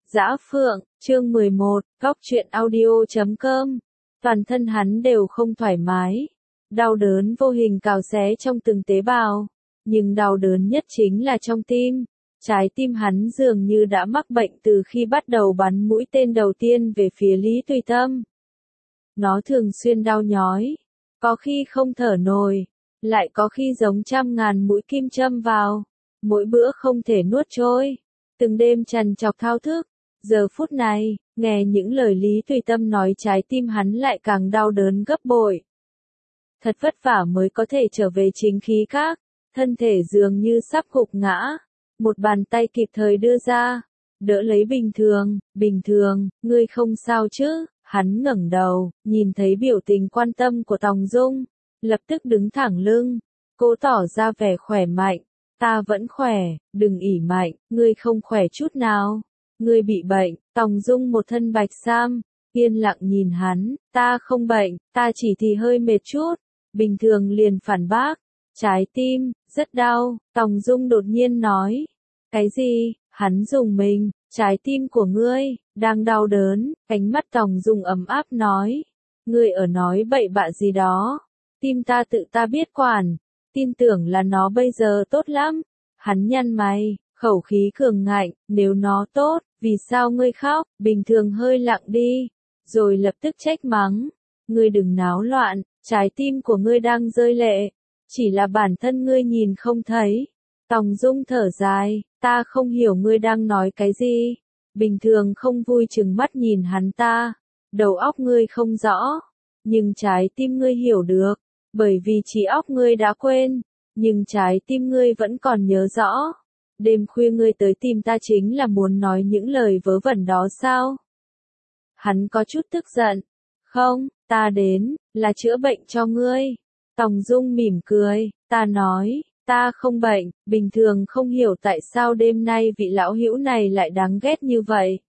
Dã Phượng, chương 11, Góc truyện audio.com. Toàn thân hắn đều không thoải mái. Đau đớn vô hình cào xé trong từng tế bào. Nhưng đau đớn nhất chính là trong tim. Trái tim hắn dường như đã mắc bệnh từ khi bắt đầu bắn mũi tên đầu tiên về phía Lý Tùy Tâm. Nó thường xuyên đau nhói. Có khi không thở nổi. Lại có khi giống trăm ngàn mũi kim châm vào. Mỗi bữa không thể nuốt trôi. Từng đêm trằn trọc thao thức. Giờ phút này, nghe những lời Lý Tùy Tâm nói, trái tim hắn lại càng đau đớn gấp bội. Thật vất vả mới có thể trở về chính khí các, thân thể dường như sắp gục ngã. Một bàn tay kịp thời đưa ra, đỡ lấy bình thường, ngươi không sao chứ? Hắn ngẩng đầu, nhìn thấy biểu tình quan tâm của Tòng Dung, lập tức đứng thẳng lưng, cố tỏ ra vẻ khỏe mạnh. Ta vẫn khỏe, đừng ỉ mạnh, ngươi không khỏe chút nào. Ngươi bị bệnh. Tòng Dung một thân bạch sam, yên lặng nhìn hắn. Ta không bệnh, ta chỉ thì hơi mệt chút. Bình thường liền phản bác. Trái tim, rất đau. Tòng Dung đột nhiên nói. Cái gì? Hắn dùng mình. Trái tim của ngươi, đang đau đớn. Ánh mắt Tòng Dung ấm áp nói. Ngươi ở nói bậy bạ gì đó. Tim ta tự ta biết quản. Tin tưởng là nó bây giờ tốt lắm. Hắn nhăn mày, khẩu khí cường ngạnh. Nếu nó tốt, vì sao ngươi khóc? Bình thường hơi lặng đi, rồi lập tức trách mắng. Ngươi đừng náo loạn, trái tim của ngươi đang rơi lệ. Chỉ là bản thân ngươi nhìn không thấy. Tòng Dung thở dài, ta không hiểu ngươi đang nói cái gì. Bình thường không vui chừng mắt nhìn hắn ta. Đầu óc ngươi không rõ, nhưng trái tim ngươi hiểu được. Bởi vì trí óc ngươi đã quên, nhưng trái tim ngươi vẫn còn nhớ rõ. Đêm khuya ngươi tới tìm ta chính là muốn nói những lời vớ vẩn đó sao? Hắn có chút tức giận. Không, ta đến, là chữa bệnh cho ngươi. Tòng Dung mỉm cười, ta nói, ta không bệnh, bình thường không hiểu tại sao đêm nay vị lão hữu này lại đáng ghét như vậy.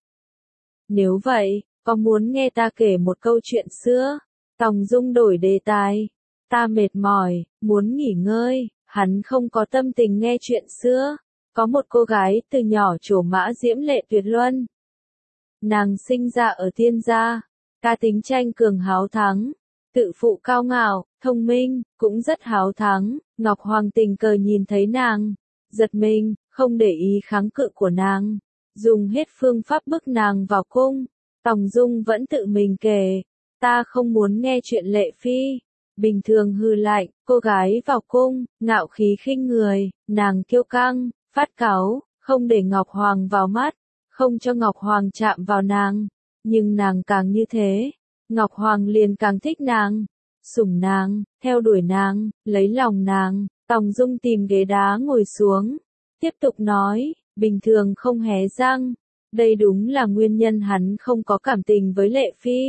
Nếu vậy, có muốn nghe ta kể một câu chuyện xưa? Tòng Dung đổi đề tài. Ta mệt mỏi, muốn nghỉ ngơi. Hắn không có tâm tình nghe chuyện xưa. Có một cô gái từ nhỏ trổ mã diễm lệ tuyệt luân. Nàng sinh ra ở Tiên gia, cá tính tranh cường háo thắng, tự phụ cao ngạo, thông minh, cũng rất háo thắng. Ngọc Hoàng tình cờ nhìn thấy nàng, giật mình, không để ý kháng cự của nàng, dùng hết phương pháp bức nàng vào cung. Tòng Dung vẫn tự mình kể, ta không muốn nghe chuyện lệ phi. Bình thường hư lạnh, cô gái vào cung, ngạo khí khinh người, nàng kiêu căng, phát cáu, không để Ngọc Hoàng vào mắt, không cho Ngọc Hoàng chạm vào nàng. Nhưng nàng càng như thế, Ngọc Hoàng liền càng thích nàng, sủng nàng, theo đuổi nàng, lấy lòng nàng. Tòng Dung tìm ghế đá ngồi xuống, tiếp tục nói, bình thường không hé răng. Đây đúng là nguyên nhân hắn không có cảm tình với Lệ Phi.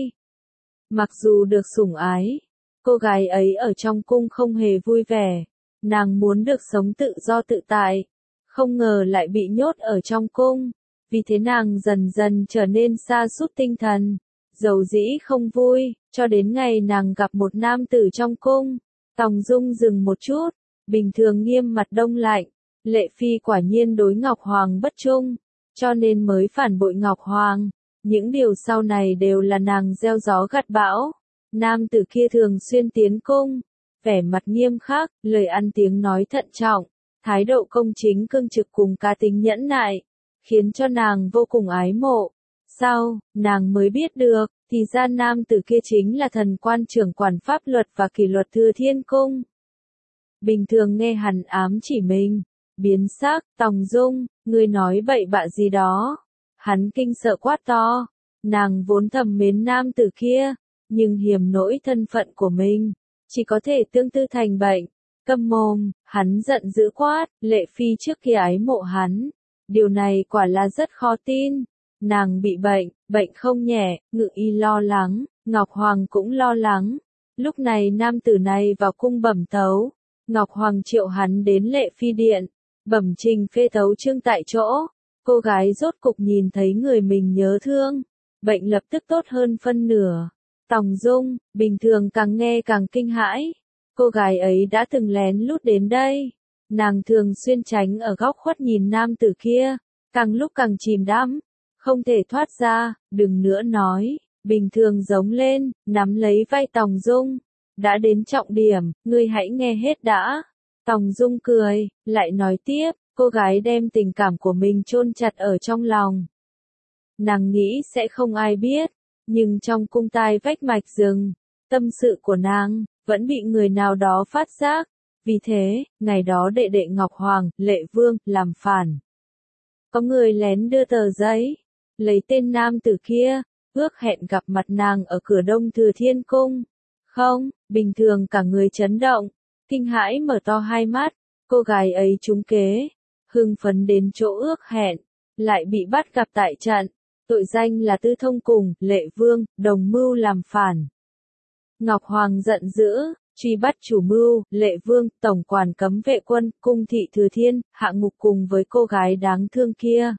Mặc dù được sủng ái, cô gái ấy ở trong cung không hề vui vẻ. Nàng muốn được sống tự do tự tại, không ngờ lại bị nhốt ở trong cung. Vì thế nàng dần dần trở nên sa sút tinh thần, dầu dĩ không vui, cho đến ngày nàng gặp một nam tử trong cung. Tòng Dung dừng một chút, bình thường nghiêm mặt đông lạnh. Lệ Phi quả nhiên đối Ngọc Hoàng bất trung, cho nên mới phản bội Ngọc Hoàng. Những điều sau này đều là nàng gieo gió gặt bão. Nam tử kia thường xuyên tiến cung, vẻ mặt nghiêm khắc, lời ăn tiếng nói thận trọng, thái độ công chính cương trực cùng cá tính nhẫn nại, khiến cho nàng vô cùng ái mộ. Sau, nàng mới biết được, thì ra nam tử kia chính là thần quan trưởng quản pháp luật và kỷ luật Thừa Thiên Cung. Bình thường nghe hắn ám chỉ mình, biến sắc. Tòng Dung, ngươi nói bậy bạ gì đó? Hắn kinh sợ quát to. Nàng vốn thầm mến nam tử kia, nhưng hiềm nỗi thân phận của mình, chỉ có thể tương tư thành bệnh. Câm mồm, hắn giận dữ quát. Lệ Phi trước kia ái mộ hắn, điều này quả là rất khó tin. Nàng bị bệnh không nhẹ. Ngự y lo lắng, Ngọc Hoàng cũng lo lắng. Lúc này nam tử này vào cung bẩm tấu. Ngọc Hoàng triệu hắn đến Lệ Phi điện, bẩm trình phê tấu chương tại chỗ. Cô gái rốt cục nhìn thấy người mình nhớ thương, bệnh lập tức tốt hơn phân nửa. Tòng Dung, bình thường càng nghe càng kinh hãi. Cô gái ấy đã từng lén lút đến đây. Nàng thường xuyên tránh ở góc khuất nhìn nam tử kia, càng lúc càng chìm đắm, không thể thoát ra, đừng nữa nói, Bình Thường giống lên, nắm lấy vai Tòng Dung. Đã đến trọng điểm, ngươi hãy nghe hết đã. Tòng Dung cười, lại nói tiếp, cô gái đem tình cảm của mình chôn chặt ở trong lòng. Nàng nghĩ sẽ không ai biết, nhưng trong cung tai vách mạch rừng, tâm sự của nàng, vẫn bị người nào đó phát giác. Vì thế, ngày đó đệ đệ Ngọc Hoàng, Lệ Vương, làm phản. Có người lén đưa tờ giấy, lấy tên nam tử kia, ước hẹn gặp mặt nàng ở cửa Đông Thừa Thiên Cung. Không, Bình Thường cả người chấn động, kinh hãi mở to hai mắt, cô gái ấy trúng kế, hưng phấn đến chỗ ước hẹn, lại bị bắt gặp tại trận, tội danh là tư thông cùng Lệ Vương, đồng mưu làm phản. Ngọc Hoàng giận dữ, truy bắt chủ mưu, Lệ Vương, tổng quản cấm vệ quân, cung thị Thừa Thiên, hạ ngục cùng với cô gái đáng thương kia.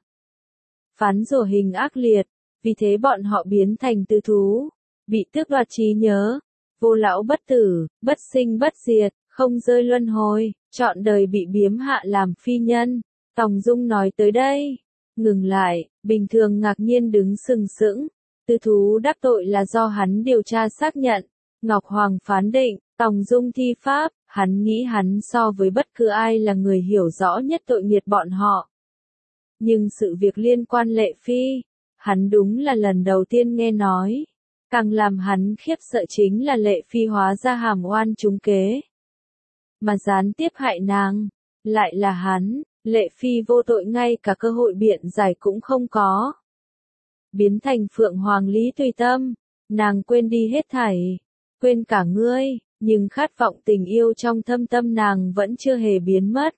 Phán rủa hình ác liệt, vì thế bọn họ biến thành tư thú, bị tước đoạt trí nhớ, vô lão bất tử, bất sinh bất diệt, không rơi luân hồi, trọn đời bị biếm hạ làm phi nhân. Tòng Dung nói tới đây, ngừng lại, Bình Thường ngạc nhiên đứng sừng sững, tư thú đắc tội là do hắn điều tra xác nhận. Ngọc Hoàng phán định, Tòng Dung thi pháp, hắn nghĩ hắn so với bất cứ ai là người hiểu rõ nhất tội nghiệt bọn họ. Nhưng sự việc liên quan Lệ Phi, hắn đúng là lần đầu tiên nghe nói. Càng làm hắn khiếp sợ chính là Lệ Phi hóa ra hàm oan trúng kế. Mà gián tiếp hại nàng, lại là hắn, Lệ Phi vô tội ngay cả cơ hội biện giải cũng không có. Biến thành Phượng Hoàng Lý Tùy Tâm, nàng quên đi hết thảy, quên cả ngươi, nhưng khát vọng tình yêu trong thâm tâm nàng vẫn chưa hề biến mất.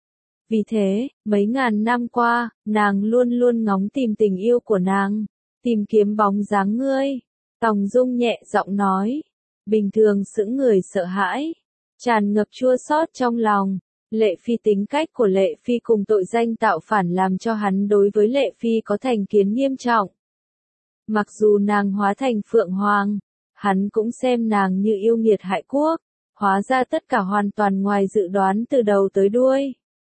Vì thế, mấy ngàn năm qua, nàng luôn luôn ngóng tìm tình yêu của nàng, tìm kiếm bóng dáng ngươi. Tòng Dung nhẹ giọng nói, Bình Thường sững người sợ hãi, tràn ngập chua xót trong lòng. Lệ Phi tính cách của Lệ Phi cùng tội danh tạo phản làm cho hắn đối với Lệ Phi có thành kiến nghiêm trọng. Mặc dù nàng hóa thành Phượng Hoàng, hắn cũng xem nàng như yêu nghiệt hại quốc, hóa ra tất cả hoàn toàn ngoài dự đoán từ đầu tới đuôi.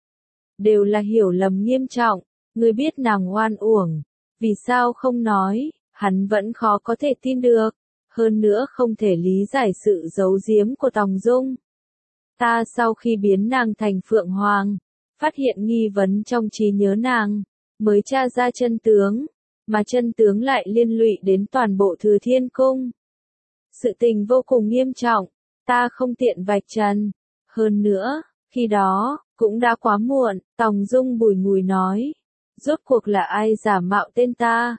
Đều là hiểu lầm nghiêm trọng, ngươi biết nàng oan uổng, vì sao không nói, hắn vẫn khó có thể tin được, hơn nữa không thể lý giải sự giấu giếm của Tòng Dung. Ta sau khi biến nàng thành Phượng Hoàng, phát hiện nghi vấn trong trí nhớ nàng, mới tra ra chân tướng, mà chân tướng lại liên lụy đến toàn bộ Thừa Thiên Cung. Sự tình vô cùng nghiêm trọng, ta không tiện vạch trần. Hơn nữa, khi đó, cũng đã quá muộn, Tòng Dung bùi ngùi nói. Rốt cuộc là ai giả mạo tên ta?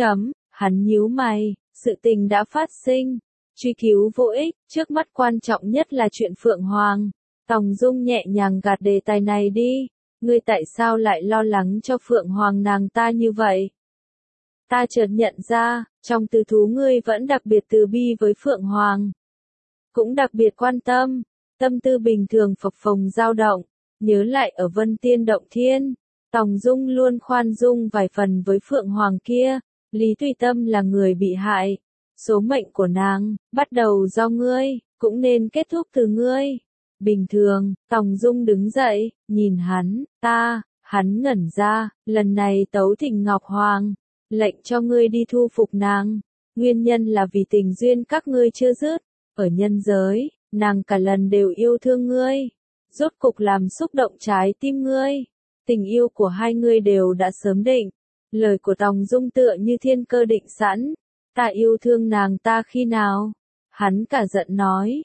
Hắn nhíu mày, sự tình đã phát sinh. Truy cứu vô ích, trước mắt quan trọng nhất là chuyện Phượng Hoàng. Tòng Dung nhẹ nhàng gạt đề tài này đi. Ngươi tại sao lại lo lắng cho Phượng Hoàng nàng ta như vậy? Ta chợt nhận ra, trong tư thú ngươi vẫn đặc biệt từ bi với Phượng Hoàng. Cũng đặc biệt quan tâm, tâm tư Bình Thường phập phồng dao động, nhớ lại ở Vân Tiên Động Thiên. Tòng Dung luôn khoan dung vài phần với Phượng Hoàng kia, Lý Tùy Tâm là người bị hại. Số mệnh của nàng, bắt đầu do ngươi, cũng nên kết thúc từ ngươi. Bình Thường, Tòng Dung đứng dậy, nhìn hắn, hắn ngẩn ra, lần này tấu thỉnh Ngọc Hoàng, lệnh cho ngươi đi thu phục nàng. Nguyên nhân là vì tình duyên các ngươi chưa dứt, ở nhân giới, nàng cả lần đều yêu thương ngươi. Rốt cục làm xúc động trái tim ngươi, tình yêu của hai ngươi đều đã sớm định. Lời của Tòng Dung tựa như thiên cơ định sẵn. Ta yêu thương nàng ta khi nào? Hắn cả giận nói,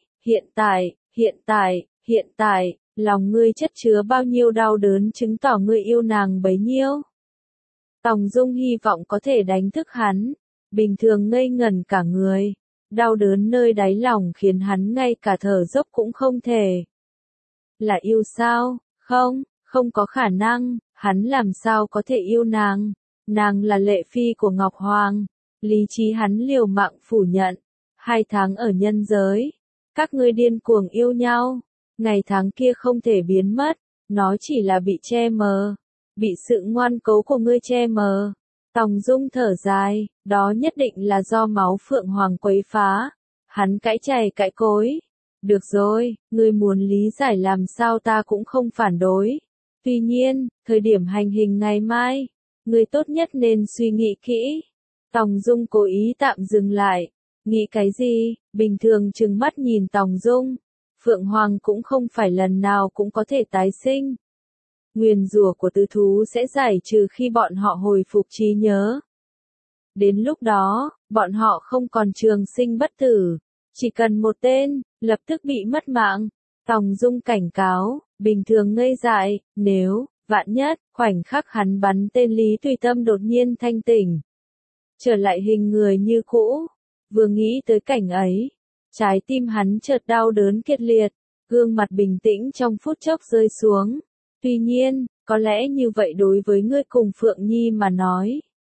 hiện tại, lòng ngươi chất chứa bao nhiêu đau đớn chứng tỏ ngươi yêu nàng bấy nhiêu. Tòng Dung hy vọng có thể đánh thức hắn, Bình Thường ngây ngẩn cả người, đau đớn nơi đáy lòng khiến hắn ngay cả thở dốc cũng không thể. Là yêu sao? Không có khả năng, hắn làm sao có thể yêu nàng? Nàng là Lệ Phi của Ngọc Hoàng. Lý trí hắn liều mạng phủ nhận. 2 tháng ở nhân giới, các ngươi điên cuồng yêu nhau, ngày tháng kia không thể biến mất, nó chỉ là bị che mờ, bị sự ngoan cố của ngươi che mờ. Tòng Dung thở dài, đó nhất định là do máu Phượng Hoàng quấy phá. Hắn cãi chày cãi cối. Được rồi, ngươi muốn lý giải làm sao ta cũng không phản đối. Tuy nhiên, thời điểm hành hình ngày mai, Ngươi tốt nhất nên suy nghĩ kỹ. Tòng Dung cố ý tạm dừng lại. Nghĩ cái gì? Bình thường trừng mắt nhìn Tòng Dung. Phượng Hoàng cũng không phải lần nào cũng có thể tái sinh. Nguyền rủa của tứ thú sẽ giải trừ khi bọn họ hồi phục trí nhớ. Đến lúc đó, bọn họ không còn trường sinh bất tử. Chỉ cần một tên, lập tức bị mất mạng. Tòng Dung cảnh cáo, bình thường ngây dại, nếu, vạn nhất, khoảnh khắc hắn bắn tên Lý Tùy Tâm đột nhiên thanh tỉnh. Trở lại hình người như cũ. Vừa nghĩ tới cảnh ấy, trái tim hắn chợt đau đớn kịch liệt, gương mặt bình tĩnh trong phút chốc rơi xuống. Tuy nhiên, có lẽ như vậy đối với ngươi cùng Phượng Nhi mà nói,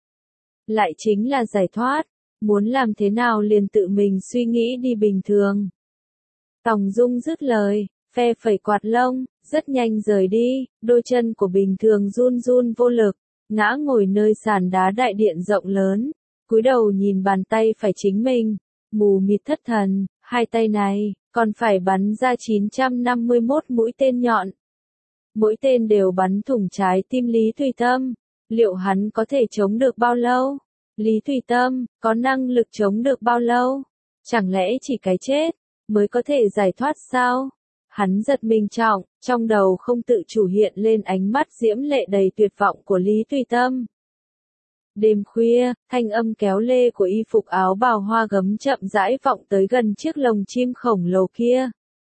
lại chính là giải thoát, muốn làm thế nào liền tự mình suy nghĩ đi bình thường. Tòng Dung dứt lời, phe phẩy quạt lông, rất nhanh rời đi, đôi chân của bình thường run run vô lực, ngã ngồi nơi sàn đá đại điện rộng lớn, cúi đầu nhìn bàn tay phải chính mình, mù mịt thất thần, hai tay này, còn phải bắn ra 951 mũi tên nhọn. Mỗi tên đều bắn thủng trái tim Lý Tùy Tâm, liệu hắn có thể chống được bao lâu? Lý Tùy Tâm, có năng lực chống được bao lâu? Chẳng lẽ chỉ cái chết, mới có thể giải thoát sao? Hắn giật mình trọng, trong đầu không tự chủ hiện lên ánh mắt diễm lệ đầy tuyệt vọng của Lý Tùy Tâm. Đêm khuya, thanh âm kéo lê của y phục áo bào hoa gấm chậm rãi vọng tới gần chiếc lồng chim khổng lồ kia.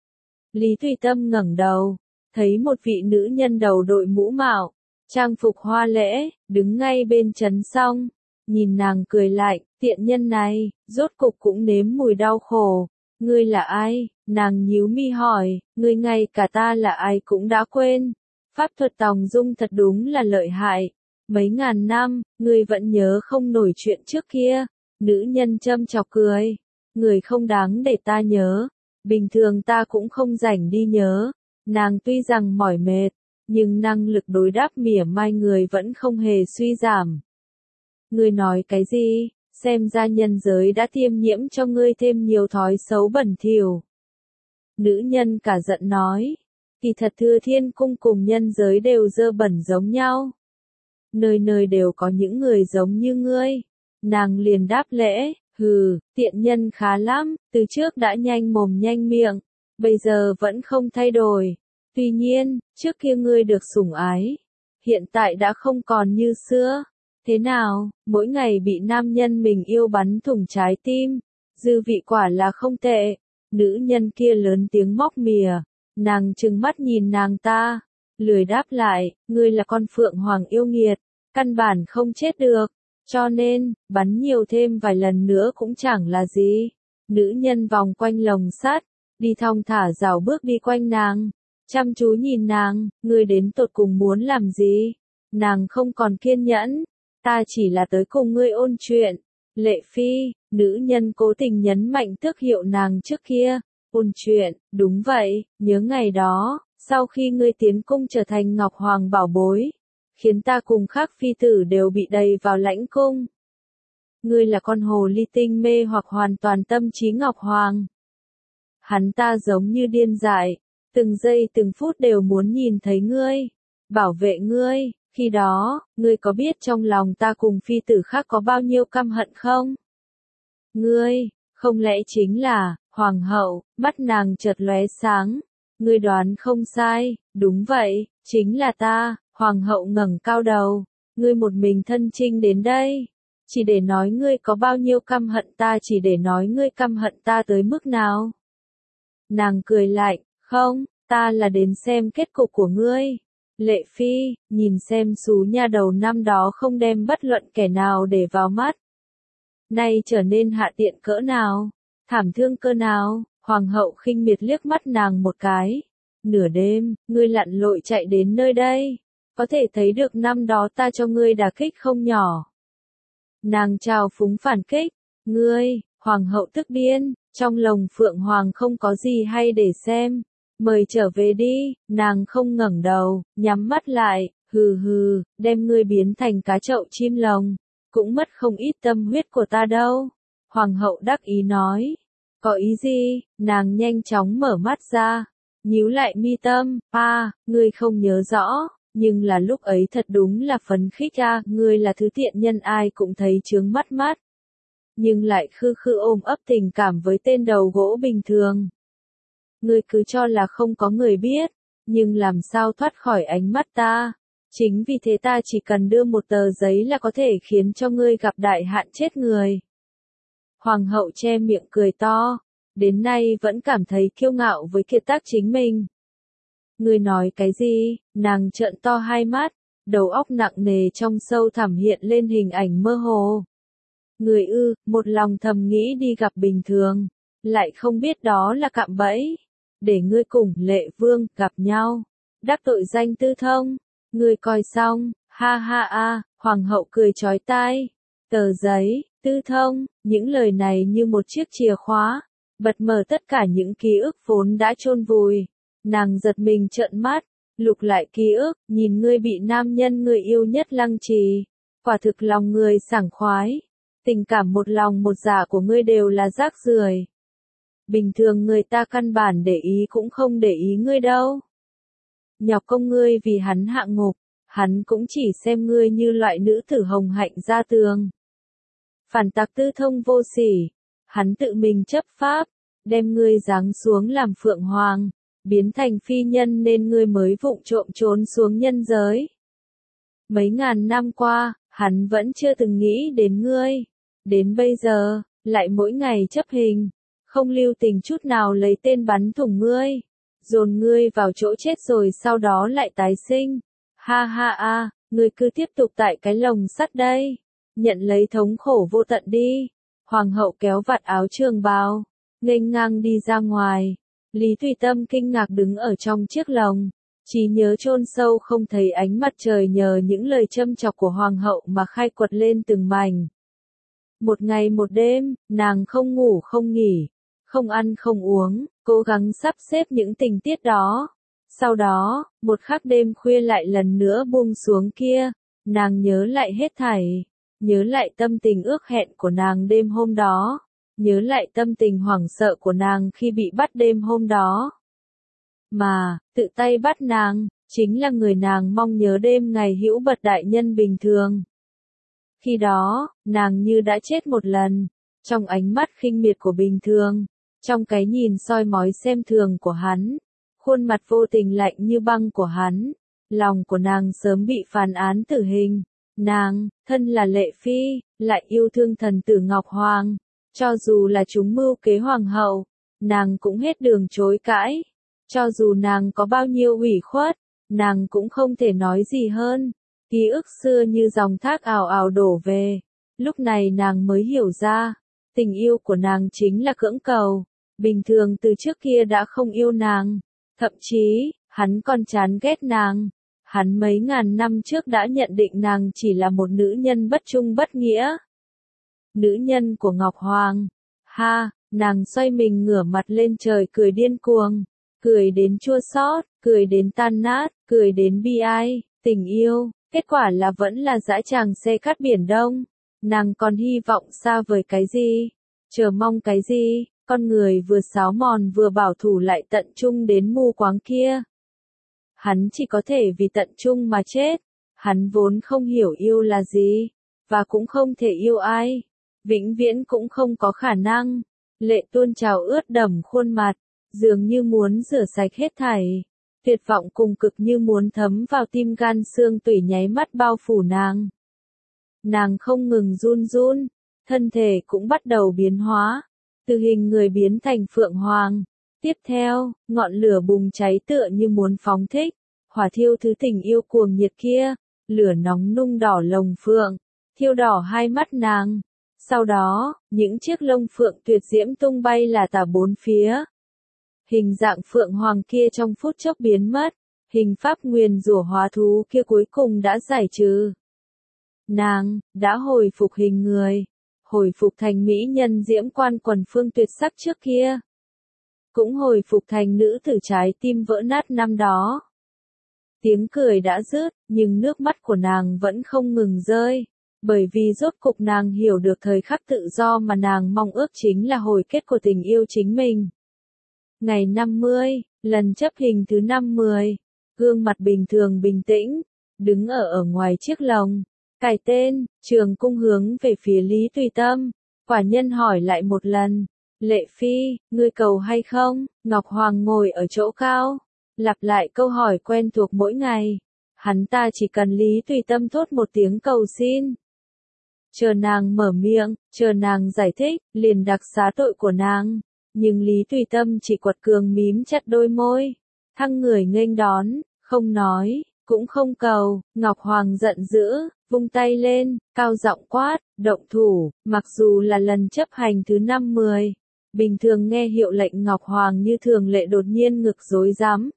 Lý Tùy Tâm ngẩng đầu, thấy một vị nữ nhân đầu đội mũ mạo, trang phục hoa lễ, đứng ngay bên trấn song. Nhìn nàng cười lạnh, tiện nhân này, rốt cục cũng nếm mùi đau khổ. Ngươi là ai? Nàng nhíu mi hỏi, ngươi ngay cả ta là ai cũng đã quên. Pháp thuật Tòng Dung thật đúng là lợi hại. Mấy ngàn năm, ngươi vẫn nhớ không nổi chuyện trước kia. Nữ nhân châm chọc cười. Người không đáng để ta nhớ. Bình thường ta cũng không rảnh đi nhớ. Nàng tuy rằng mỏi mệt, nhưng năng lực đối đáp mỉa mai người vẫn không hề suy giảm. Ngươi nói cái gì? Xem ra nhân giới đã tiêm nhiễm cho ngươi thêm nhiều thói xấu bẩn thỉu. Nữ nhân cả giận nói. Kỳ thật Thừa Thiên Cung cùng nhân giới đều dơ bẩn giống nhau. Nơi nơi đều có những người giống như ngươi. Nàng liền đáp lễ, hừ, tiện nhân khá lắm, từ trước đã nhanh mồm nhanh miệng, bây giờ vẫn không thay đổi. Tuy nhiên, trước kia ngươi được sủng ái, hiện tại đã không còn như xưa. Thế nào, mỗi ngày bị nam nhân mình yêu bắn thủng trái tim, dư vị quả là không tệ. Nữ nhân kia lớn tiếng móc mỉa, nàng trừng mắt nhìn nàng ta, lười đáp lại, ngươi là con Phượng Hoàng yêu nghiệt, căn bản không chết được, cho nên, bắn nhiều thêm vài lần nữa cũng chẳng là gì. Nữ nhân vòng quanh lồng sắt, đi thong thả rảo bước đi quanh nàng, chăm chú nhìn nàng, ngươi đến tột cùng muốn làm gì? Nàng không còn kiên nhẫn. Ta chỉ là tới cùng ngươi ôn chuyện. Lệ Phi, nữ nhân cố tình nhấn mạnh tước hiệu nàng trước kia. Ôn chuyện, đúng vậy, nhớ ngày đó, sau khi ngươi tiến cung trở thành Ngọc Hoàng bảo bối, khiến ta cùng khác phi tử đều bị đầy vào lãnh cung. Ngươi là con hồ ly tinh mê hoặc hoàn toàn tâm trí Ngọc Hoàng. Hắn ta giống như điên dại, từng giây từng phút đều muốn nhìn thấy ngươi, bảo vệ ngươi. Khi đó, ngươi có biết trong lòng ta cùng phi tử khác có bao nhiêu căm hận không? Ngươi, không lẽ chính là, hoàng hậu, mắt nàng chợt lóe sáng. Ngươi đoán không sai, đúng vậy, chính là ta, hoàng hậu ngẩng cao đầu. Ngươi một mình thân chinh đến đây. Chỉ để nói ngươi có bao nhiêu căm hận ta, chỉ để nói ngươi căm hận ta tới mức nào? Nàng cười lạnh, không, ta là đến xem kết cục của ngươi. Lệ Phi, nhìn xem xú nha đầu năm đó không đem bất luận kẻ nào để vào mắt. Nay trở nên hạ tiện cỡ nào, thảm thương cơ nào, hoàng hậu khinh miệt liếc mắt nàng một cái. Nửa đêm, ngươi lặn lội chạy đến nơi đây, có thể thấy được năm đó ta cho ngươi đả kích không nhỏ. Nàng trào phúng phản kích, ngươi, hoàng hậu tức điên, trong lồng Phượng Hoàng không có gì hay để xem. Mời trở về đi, nàng không ngẩng đầu, nhắm mắt lại, hừ hừ, đem ngươi biến thành cá chậu chim lồng, cũng mất không ít tâm huyết của ta đâu. Hoàng hậu đắc ý nói, có ý gì? Nàng nhanh chóng mở mắt ra, nhíu lại mi tâm, ngươi không nhớ rõ, Nhưng là lúc ấy thật đúng là phấn khích a, ngươi là thứ tiện nhân ai cũng thấy chướng mắt mắt. Nhưng lại khư khư ôm ấp tình cảm với tên đầu gỗ bình thường. Ngươi cứ cho là không có người biết, nhưng làm sao thoát khỏi ánh mắt ta. Chính vì thế ta chỉ cần đưa một tờ giấy là có thể khiến cho ngươi gặp đại hạn chết người. Hoàng hậu che miệng cười to, đến nay vẫn cảm thấy kiêu ngạo với kiệt tác chính mình. Ngươi nói cái gì? Nàng trợn to hai mắt, đầu óc nặng nề trong sâu thẳm hiện lên hình ảnh mơ hồ. Người một lòng thầm nghĩ đi gặp bình thường, lại không biết đó là cạm bẫy. Để ngươi cùng Lệ Vương gặp nhau, đắc tội danh Tư Thông. Ngươi coi xong, ha ha a, hoàng hậu cười chói tai. Tờ giấy, Tư Thông, những lời này như một chiếc chìa khóa, bật mở tất cả những ký ức vốn đã chôn vùi. Nàng giật mình trợn mắt, lục lại ký ức, nhìn ngươi bị nam nhân người yêu nhất lăng trì. Quả thực lòng người sảng khoái. Tình cảm một lòng một dạ của ngươi đều là rác rưởi. Bình thường người ta căn bản để ý cũng không để ý ngươi đâu. Nhọc công ngươi vì hắn hạ ngục, hắn cũng chỉ xem ngươi như loại nữ tử hồng hạnh ra tường. Phản tặc Tư Thông vô sỉ, hắn tự mình chấp pháp, đem ngươi giáng xuống làm phượng hoàng, biến thành phi nhân nên ngươi mới vụng trộm trốn xuống nhân giới. Mấy ngàn năm qua, hắn vẫn chưa từng nghĩ đến ngươi. Đến bây giờ, lại mỗi ngày chấp hình, không lưu tình chút nào lấy tên bắn thủng ngươi, dồn ngươi vào chỗ chết rồi sau đó lại tái sinh. Ha ha a, ngươi cứ tiếp tục tại cái lồng sắt đây, nhận lấy thống khổ vô tận đi. Hoàng hậu kéo vạt áo trường bào, nghênh ngang đi ra ngoài. Lý Tùy Tâm kinh ngạc đứng ở trong chiếc lồng, trí nhớ chôn sâu không thấy ánh mặt trời nhờ những lời châm chọc của hoàng hậu mà khai quật lên từng mảnh. Một ngày một đêm, nàng không ngủ không nghỉ, không ăn không uống, cố gắng sắp xếp những tình tiết đó. Sau đó, một khắc đêm khuya lại lần nữa buông xuống kia, nàng nhớ lại hết thảy, nhớ lại tâm tình ước hẹn của nàng đêm hôm đó, nhớ lại tâm tình hoảng sợ của nàng khi bị bắt đêm hôm đó. Mà, tự tay bắt nàng, chính là người nàng mong nhớ đêm ngày hữu bật đại nhân bình thường. Khi đó, nàng như đã chết một lần, trong ánh mắt khinh miệt của bình thường, trong cái nhìn soi mói xem thường của hắn, khuôn mặt vô tình lạnh như băng của hắn, lòng của nàng sớm bị phán án tử hình. Nàng, thân là Lệ Phi, lại yêu thương thần tử Ngọc Hoàng, cho dù là chúng mưu kế hoàng hậu, nàng cũng hết đường chối cãi. Cho dù nàng có bao nhiêu ủy khuất, nàng cũng không thể nói gì hơn. Ký ức xưa như dòng thác ào ào đổ về. Lúc này nàng mới hiểu ra, tình yêu của nàng chính là cưỡng cầu. Bình thường từ trước kia đã không yêu nàng. Thậm chí, hắn còn chán ghét nàng. Hắn mấy ngàn năm trước đã nhận định nàng chỉ là một nữ nhân bất trung bất nghĩa. Nữ nhân của Ngọc Hoàng. Ha, nàng xoay mình ngửa mặt lên trời cười điên cuồng. Cười đến chua xót, cười đến tan nát, cười đến bi ai, tình yêu. Kết quả là vẫn là dã tràng xe cát biển Đông. Nàng còn hy vọng xa vời cái gì? Chờ mong cái gì? Con người vừa sáo mòn vừa bảo thủ lại tận trung đến mù quáng kia. Hắn chỉ có thể vì tận trung mà chết. Hắn vốn không hiểu yêu là gì, và cũng không thể yêu ai. Vĩnh viễn cũng không có khả năng. Lệ Tuôn trào ướt đẫm khuôn mặt, dường như muốn rửa sạch hết thảy. Tuyệt vọng cùng cực như muốn thấm vào tim gan xương tủy nháy mắt bao phủ nàng. Nàng không ngừng run run, thân thể cũng bắt đầu biến hóa, từ hình người biến thành phượng hoàng. Tiếp theo, ngọn lửa bùng cháy tựa như muốn phóng thích, hỏa thiêu thứ tình yêu cuồng nhiệt kia, lửa nóng nung đỏ lồng phượng, thiêu đỏ hai mắt nàng. Sau đó, những chiếc lông phượng tuyệt diễm tung bay là tả bốn phía. Hình dạng phượng hoàng kia trong phút chốc biến mất, hình pháp nguyền rủa hóa thú kia cuối cùng đã giải trừ. Nàng, đã hồi phục hình người, hồi phục thành mỹ nhân diễm quan quần phương tuyệt sắc trước kia. Cũng hồi phục thành nữ tử trái tim vỡ nát năm đó. Tiếng cười đã dứt, nhưng nước mắt của nàng vẫn không ngừng rơi, bởi vì rốt cục nàng hiểu được thời khắc tự do mà nàng mong ước chính là hồi kết của tình yêu chính mình. Ngày 50, lần chấp hình thứ 50, gương mặt bình thường bình tĩnh, đứng ở ngoài chiếc lồng, cài tên, Trường Cung hướng về phía Lý Tùy Tâm, quả nhân hỏi lại một lần, Lệ Phi, ngươi cầu hay không? Ngọc Hoàng ngồi ở chỗ cao, lặp lại câu hỏi quen thuộc mỗi ngày, hắn ta chỉ cần Lý Tùy Tâm thốt một tiếng cầu xin. Chờ nàng mở miệng, chờ nàng giải thích, liền đặc xá tội của nàng, nhưng Lý Tùy Tâm chỉ quật cường mím chặt đôi môi, thăng người nghênh đón, không nói, cũng không cầu. Ngọc Hoàng giận dữ, vung tay lên, cao giọng quát, động thủ. Mặc dù là lần chấp hành thứ 50, bình thường nghe hiệu lệnh Ngọc Hoàng như thường lệ đột nhiên ngực rối rắm.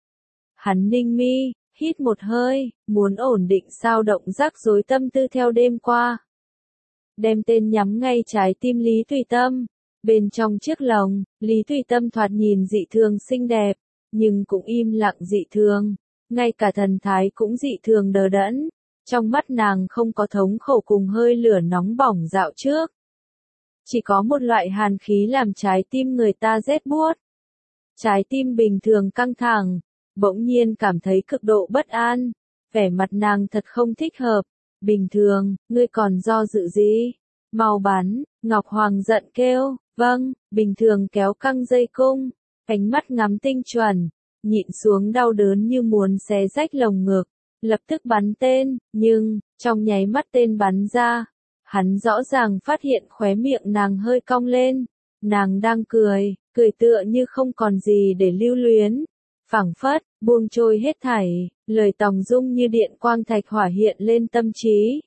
Hắn ninh mi, hít một hơi, muốn ổn định sao động rắc rối tâm tư theo đêm qua. Đem tên nhắm ngay trái tim Lý Tùy Tâm. Bên trong chiếc lồng, Lý Tùy Tâm thoạt nhìn dị thường xinh đẹp, nhưng cũng im lặng dị thường, ngay cả thần thái cũng dị thường đờ đẫn. Trong mắt nàng không có thống khổ cùng hơi lửa nóng bỏng dạo trước. Chỉ có một loại hàn khí làm trái tim người ta rét buốt. Trái tim bình thường căng thẳng, bỗng nhiên cảm thấy cực độ bất an, vẻ mặt nàng thật không thích hợp. Bình thường, ngươi còn do dự gì? Mau bắn, Ngọc Hoàng giận kêu, vâng, bình thường kéo căng dây cung, ánh mắt ngắm tinh chuẩn, nhịn xuống đau đớn như muốn xé rách lồng ngực, lập tức bắn tên, nhưng, trong nháy mắt tên bắn ra, hắn rõ ràng phát hiện khóe miệng nàng hơi cong lên, nàng đang cười, cười tựa như không còn gì để lưu luyến, phảng phất, buông trôi hết thảy, lời tòng dung như điện quang thạch hỏa hiện lên tâm trí.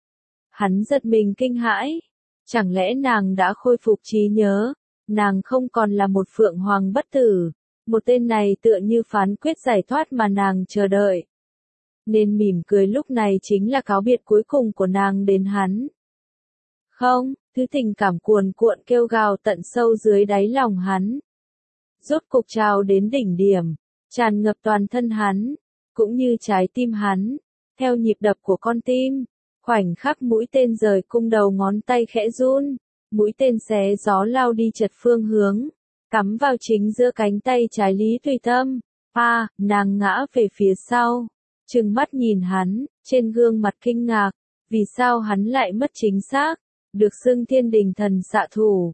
Hắn giật mình kinh hãi, chẳng lẽ nàng đã khôi phục trí nhớ, nàng không còn là một phượng hoàng bất tử, một tên này tựa như phán quyết giải thoát mà nàng chờ đợi. Nên mỉm cười lúc này chính là cáo biệt cuối cùng của nàng đến hắn. Không, thứ tình cảm cuồn cuộn kêu gào tận sâu dưới đáy lòng hắn. Rốt cục trào đến đỉnh điểm, tràn ngập toàn thân hắn, cũng như trái tim hắn, theo nhịp đập của con tim. Khoảnh khắc mũi tên rời cung đầu ngón tay khẽ run, mũi tên xé gió lao đi chật phương hướng, cắm vào chính giữa cánh tay trái Lý Tùy Tâm. Nàng ngã về phía sau, trừng mắt nhìn hắn, trên gương mặt kinh ngạc, vì sao hắn lại mất chính xác, được xưng thiên đình thần xạ thủ,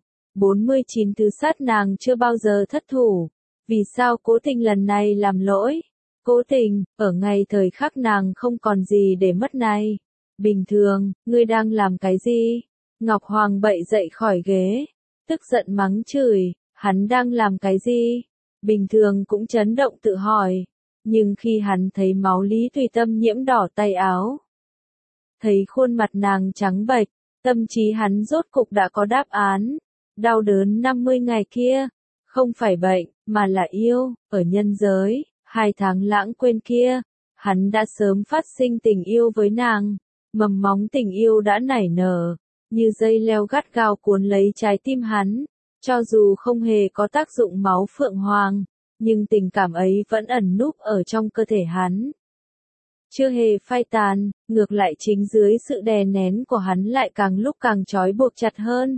49 thứ sát nàng chưa bao giờ thất thủ, vì sao cố tình lần này làm lỗi, cố tình, ở ngày thời khắc nàng không còn gì để mất này. Bình thường, ngươi đang làm cái gì? Ngọc Hoàng bậy dậy khỏi ghế, tức giận mắng chửi, hắn đang làm cái gì? Bình thường cũng chấn động tự hỏi, nhưng khi hắn thấy máu Lý Tùy Tâm nhiễm đỏ tay áo, thấy khuôn mặt nàng trắng bệch, tâm trí hắn rốt cục đã có đáp án. Đau đớn 50 ngày kia, không phải bệnh, mà là yêu, ở nhân giới, 2 tháng lãng quên kia, hắn đã sớm phát sinh tình yêu với nàng. Mầm móng tình yêu đã nảy nở, như dây leo gắt gao cuốn lấy trái tim hắn, cho dù không hề có tác dụng máu phượng hoàng, nhưng tình cảm ấy vẫn ẩn núp ở trong cơ thể hắn. Chưa hề phai tàn, ngược lại chính dưới sự đè nén của hắn lại càng lúc càng trói buộc chặt hơn.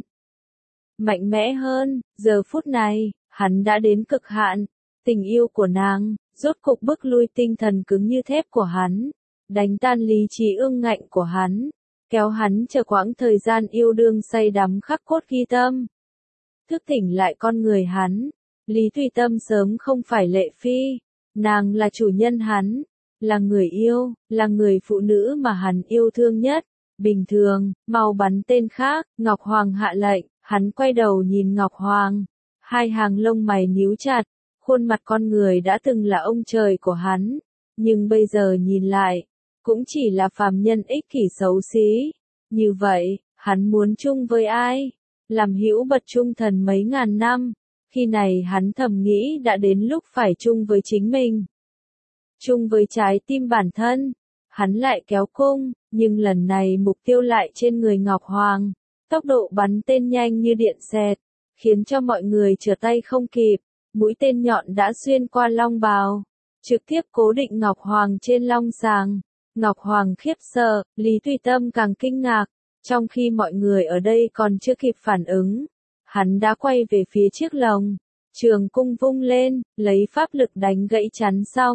Mạnh mẽ hơn, giờ phút này, hắn đã đến cực hạn, tình yêu của nàng, rốt cục bức lui tinh thần cứng như thép của hắn. Đánh tan lý trí ương ngạnh của hắn, kéo hắn chờ quãng thời gian yêu đương say đắm khắc cốt ghi tâm. Thức tỉnh lại con người hắn, Lý Tùy Tâm sớm không phải Lệ Phi, nàng là chủ nhân hắn, là người yêu, là người phụ nữ mà hắn yêu thương nhất. Bình thường, mau bắn tên khác, Ngọc Hoàng hạ lệnh, hắn quay đầu nhìn Ngọc Hoàng, 2 hàng lông mày nhíu chặt, khuôn mặt con người đã từng là ông trời của hắn, nhưng bây giờ nhìn lại, cũng chỉ là phàm nhân ích kỷ xấu xí. Như vậy, hắn muốn chung với ai? Làm hữu bật chung thần mấy ngàn năm, khi này hắn thầm nghĩ đã đến lúc phải chung với chính mình. Chung với trái tim bản thân, hắn lại kéo cung, nhưng lần này mục tiêu lại trên người Ngọc Hoàng. Tốc độ bắn tên nhanh như điện xẹt, khiến cho mọi người trở tay không kịp, mũi tên nhọn đã xuyên qua long bào, trực tiếp cố định Ngọc Hoàng trên long sàng. Ngọc Hoàng khiếp sợ, Lý Tùy Tâm càng kinh ngạc, trong khi mọi người ở đây còn chưa kịp phản ứng, hắn đã quay về phía chiếc lồng, trường cung vung lên, lấy pháp lực đánh gãy chắn xong,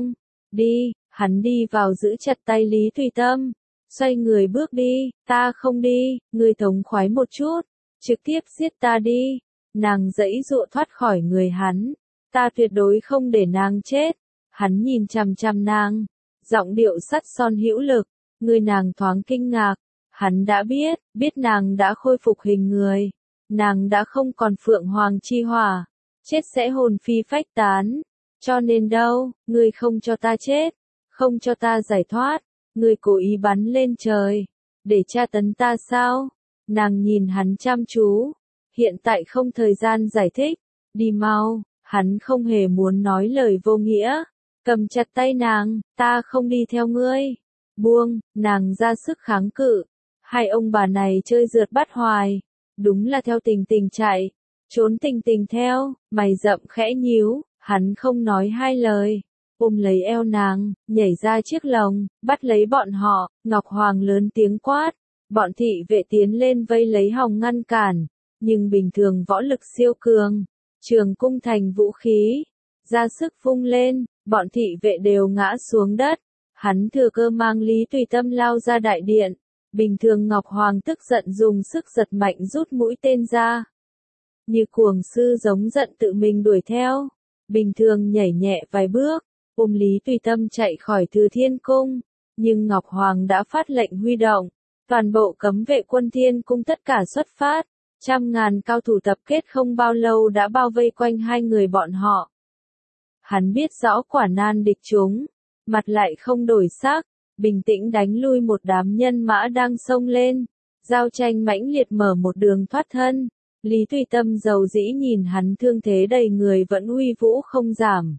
Đi, hắn đi vào giữ chặt tay Lý Tùy Tâm, xoay người bước đi, ta không đi, ngươi thống khoái một chút, trực tiếp giết ta đi. Nàng giãy giụa thoát khỏi người hắn, ta tuyệt đối không để nàng chết. Hắn nhìn chằm chằm nàng, giọng điệu sắt son hữu lực, người nàng thoáng kinh ngạc, hắn đã biết nàng đã khôi phục hình người, nàng đã không còn phượng hoàng chi hỏa, chết sẽ hồn phi phách tán, cho nên đâu, ngươi không cho ta chết, không cho ta giải thoát, ngươi cố ý bắn lên trời, để tra tấn ta sao? Nàng nhìn hắn chăm chú, hiện tại không thời gian giải thích, đi mau, hắn không hề muốn nói lời vô nghĩa, cầm chặt tay nàng, ta không đi theo ngươi, buông, nàng ra sức kháng cự, hai ông bà này chơi rượt bắt hoài, đúng là theo tình tình chạy, trốn tình tình theo, mày rậm khẽ nhíu, hắn không nói hai lời, ôm lấy eo nàng, nhảy ra chiếc lồng, bắt lấy bọn họ, Ngọc Hoàng lớn tiếng quát, bọn thị vệ tiến lên vây lấy hòng ngăn cản, nhưng bình thường võ lực siêu cường, trường cung thành vũ khí, ra sức vung lên, bọn thị vệ đều ngã xuống đất, hắn thừa cơ mang Lý Tùy Tâm lao ra đại điện, bình thường Ngọc Hoàng tức giận dùng sức giật mạnh rút mũi tên ra, như cuồng sư giống giận tự mình đuổi theo, bình thường nhảy nhẹ vài bước, ôm Lý Tùy Tâm chạy khỏi Thừa Thiên Cung, nhưng Ngọc Hoàng đã phát lệnh huy động, toàn bộ cấm vệ quân Thiên Cung tất cả xuất phát, trăm ngàn cao thủ tập kết không bao lâu đã bao vây quanh hai người bọn họ. Hắn biết rõ quả nan địch chúng, mặt lại không đổi sắc, bình tĩnh đánh lui một đám nhân mã đang xông lên, giao tranh mãnh liệt mở một đường thoát thân. Lý Tùy Tâm dầu dĩ nhìn hắn thương thế đầy người vẫn uy vũ không giảm.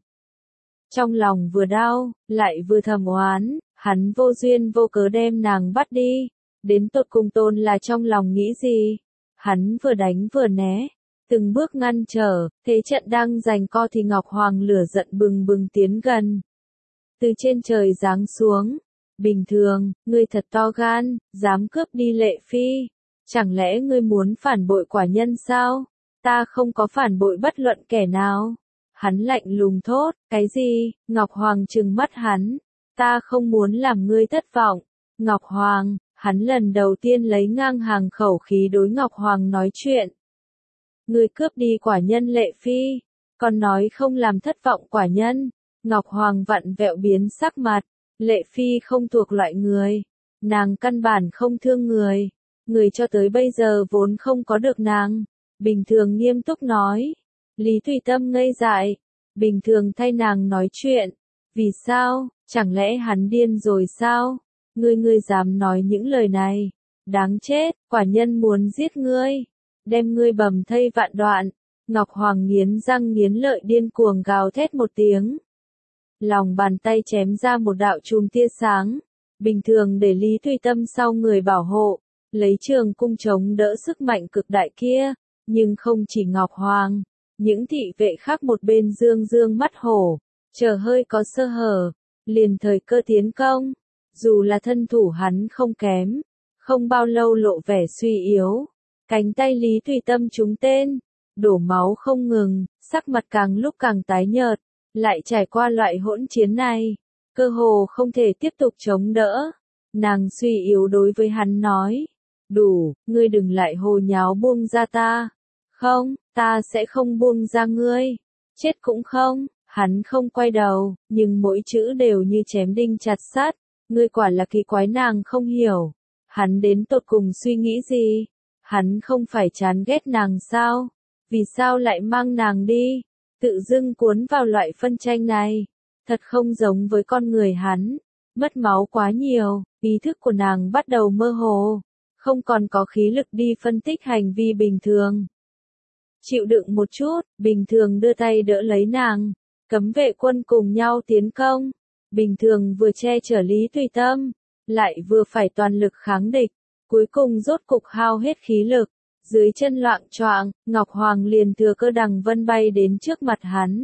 Trong lòng vừa đau, lại vừa thầm oán, hắn vô duyên vô cớ đem nàng bắt đi, đến tột cùng Tôn là trong lòng nghĩ gì? Hắn vừa đánh vừa né, từng bước ngăn trở, thế trận đang giằng co thì Ngọc Hoàng lửa giận bừng bừng tiến gần. Từ trên trời giáng xuống, bình thường, ngươi thật to gan, dám cướp đi Lệ Phi. Chẳng lẽ ngươi muốn phản bội quả nhân sao? Ta không có phản bội bất luận kẻ nào. Hắn lạnh lùng thốt, cái gì? Ngọc Hoàng trừng mắt hắn. Ta không muốn làm ngươi thất vọng. Ngọc Hoàng, hắn lần đầu tiên lấy ngang hàng khẩu khí đối Ngọc Hoàng nói chuyện. Ngươi cướp đi quả nhân Lệ Phi, còn nói không làm thất vọng quả nhân. Ngọc Hoàng vặn vẹo biến sắc mặt. Lệ Phi không thuộc loại người. Nàng căn bản không thương người. Người cho tới bây giờ vốn không có được nàng. Bình thường nghiêm túc nói. Lý Tùy Tâm ngây dại. Bình thường thay nàng nói chuyện. Vì sao? Chẳng lẽ hắn điên rồi sao? Ngươi dám nói những lời này. Đáng chết, quả nhân muốn giết ngươi. Đem ngươi bầm thây vạn đoạn. Ngọc Hoàng nghiến răng nghiến lợi điên cuồng gào thét một tiếng. Lòng bàn tay chém ra một đạo chùm tia sáng. Bình thường để Lý Tùy Tâm sau người bảo hộ. Lấy trường cung chống đỡ sức mạnh cực đại kia, nhưng không chỉ Ngọc Hoàng, những thị vệ khác một bên dương dương mắt hổ, chờ hơi có sơ hở, liền thời cơ tiến công, dù là thân thủ hắn không kém, không bao lâu lộ vẻ suy yếu, cánh tay Lý Tùy Tâm trúng tên, đổ máu không ngừng, sắc mặt càng lúc càng tái nhợt, lại trải qua loại hỗn chiến này, cơ hồ không thể tiếp tục chống đỡ, nàng suy yếu đối với hắn nói. Đủ, ngươi đừng lại hồ nháo buông ra ta. Không, ta sẽ không buông ra ngươi. Chết cũng không, hắn không quay đầu, nhưng mỗi chữ đều như chém đinh chặt sắt. Ngươi quả là kỳ quái nàng không hiểu. Hắn đến tột cùng suy nghĩ gì? Hắn không phải chán ghét nàng sao? Vì sao lại mang nàng đi? Tự dưng cuốn vào loại phân tranh này. Thật không giống với con người hắn. Mất máu quá nhiều, ý thức của nàng bắt đầu mơ hồ. Không còn có khí lực đi phân tích hành vi bình thường. Chịu đựng một chút, bình thường đưa tay đỡ lấy nàng, cấm vệ quân cùng nhau tiến công, bình thường vừa che chở Lý Tùy Tâm, lại vừa phải toàn lực kháng địch, cuối cùng rốt cục hao hết khí lực, dưới chân loạng choạng, Ngọc Hoàng liền thừa cơ đằng vân bay đến trước mặt hắn.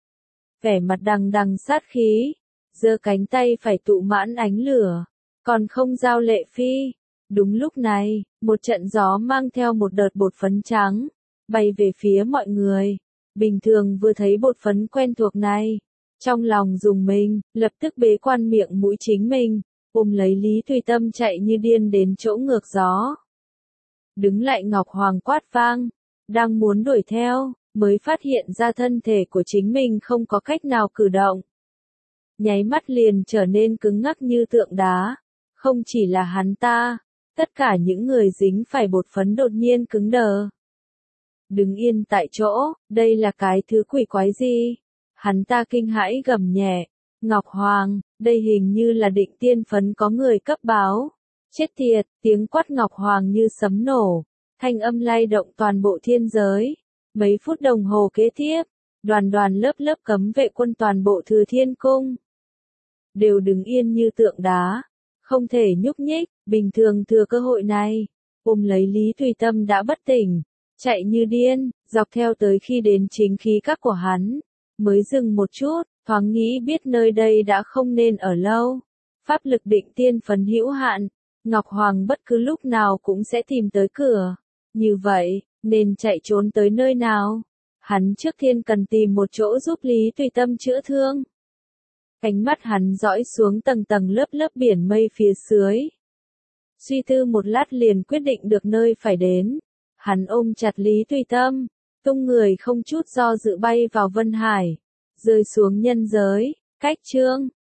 Vẻ mặt đằng đằng sát khí, giơ cánh tay phải tụ mãn ánh lửa, còn không giao Lệ Phi. Đúng lúc này, một trận gió mang theo một đợt bột phấn trắng, bay về phía mọi người. Bình thường vừa thấy bột phấn quen thuộc này, Trong lòng dùng mình, lập tức bế quan miệng mũi chính mình, ôm lấy Lý Tùy Tâm chạy như điên đến chỗ ngược gió. Đứng lại Ngọc Hoàng quát vang, đang muốn đuổi theo, mới phát hiện ra thân thể của chính mình không có cách nào cử động. Nháy mắt liền trở nên cứng ngắc như tượng đá. Không chỉ là hắn ta, tất cả những người dính phải bột phấn đột nhiên cứng đờ. Đứng yên tại chỗ, đây là cái thứ quỷ quái gì? Hắn ta kinh hãi gầm nhẹ, Ngọc Hoàng, đây hình như là Định Tiên phấn có người cấp báo. Chết tiệt, tiếng quát Ngọc Hoàng như sấm nổ, thanh âm lay động toàn bộ thiên giới. Mấy phút đồng hồ kế tiếp, đoàn lớp lớp cấm vệ quân toàn bộ Thừa Thiên Cung đều đứng yên như tượng đá, không thể nhúc nhích. Bình thường thừa cơ hội này, ôm lấy Lý Tùy Tâm đã bất tỉnh, chạy như điên, dọc theo tới khi đến chính khí các của hắn, mới dừng một chút, thoáng nghĩ biết nơi đây đã không nên ở lâu. Pháp lực Định Tiên phấn hữu hạn, Ngọc Hoàng bất cứ lúc nào cũng sẽ tìm tới cửa. Như vậy, nên chạy trốn tới nơi nào? Hắn trước tiên cần tìm một chỗ giúp Lý Tùy Tâm chữa thương. Ánh mắt hắn dõi xuống tầng tầng lớp lớp biển mây phía dưới. Suy tư một lát liền quyết định được nơi phải đến. Hắn ôm chặt Lý Tùy Tâm, tung người không chút do dự bay vào Vân Hải, rơi xuống nhân giới. Cách chương